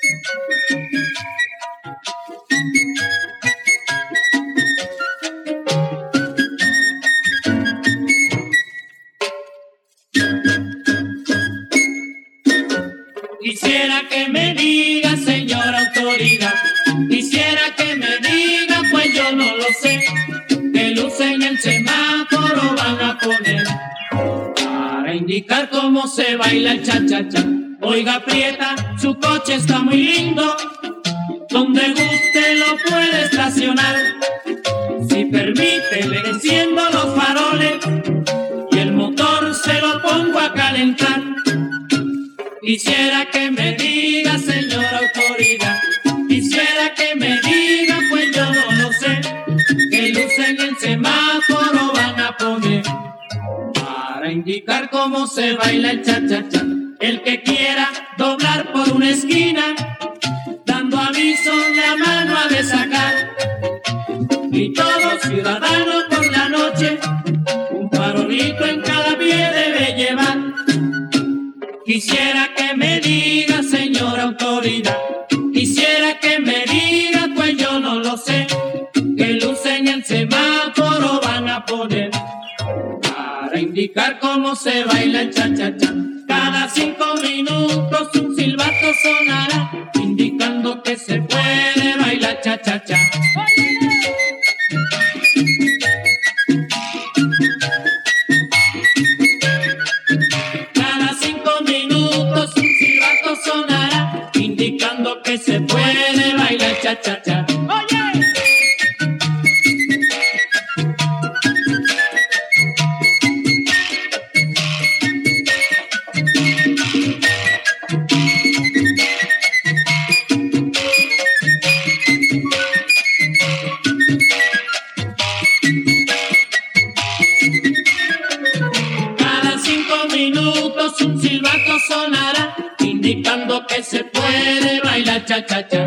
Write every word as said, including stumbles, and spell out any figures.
Quisiera que me diga, señora autoridad, quisiera que me diga, pues yo no lo sé, qué luz en el semáforo van a poner para indicar cómo se baila el cha-cha-cha. Oiga, aprieta, su coche está muy lindo, donde guste lo puede estacionar. Si permite, le enciendo los faroles y el motor se lo pongo a calentar. Quisiera que me diga, señora autoridad, quisiera que me diga, pues yo no lo sé, qué luz en el semáforo van a poner para indicar cómo se baila el cha-cha-cha. El que quiera doblar por una esquina, dando aviso la mano ha de sacar. Y todo ciudadano por la noche, un farolito en cada pie debe llevar. Quisiera que me diga, señora autoridad, quisiera que me diga, pues yo no lo sé, qué luz en el semáforo van a poner para indicar cómo se baila el cha-cha-cha. Cada cinco minutos un silbato sonará, indicando que se puede bailar cha-cha-cha. Cada cinco minutos un silbato sonará, indicando que se puede bailar cha-cha-cha. Minutos un silbato sonará, indicando que se puede bailar cha-cha-cha.